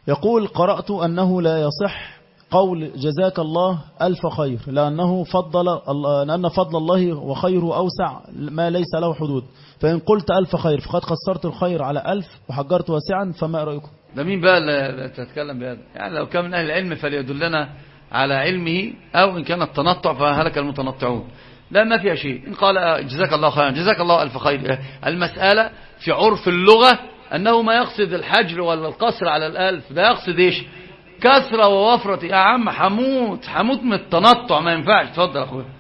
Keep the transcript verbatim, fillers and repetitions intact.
يقول قرأت أنه لا يصح قول جزاك الله ألف خير لأنه فضل لأن فضل الله وخيره أوسع ما ليس له حدود، فإن قلت ألف خير فقد قصرت الخير على ألف وحجرت واسعا، فما رأيكم؟ ده مين بقى اللي تتكلم بهذا؟ يعني لو كان من أهل العلم فليدلنا على علمه، أو إن كان التنطع فهلك المتنطعون. لا، ما فيها شيء. إن قال جزاك الله خيرا جزاك الله ألف خير، المسألة في عرف اللغة أنه ما يقصد الحجر ولا القصر على الألف، ده يقصد إيش؟ كثرة ووفرة. يا عم حموت حموت من التنطع، ما ينفعش. تفضل أخويا.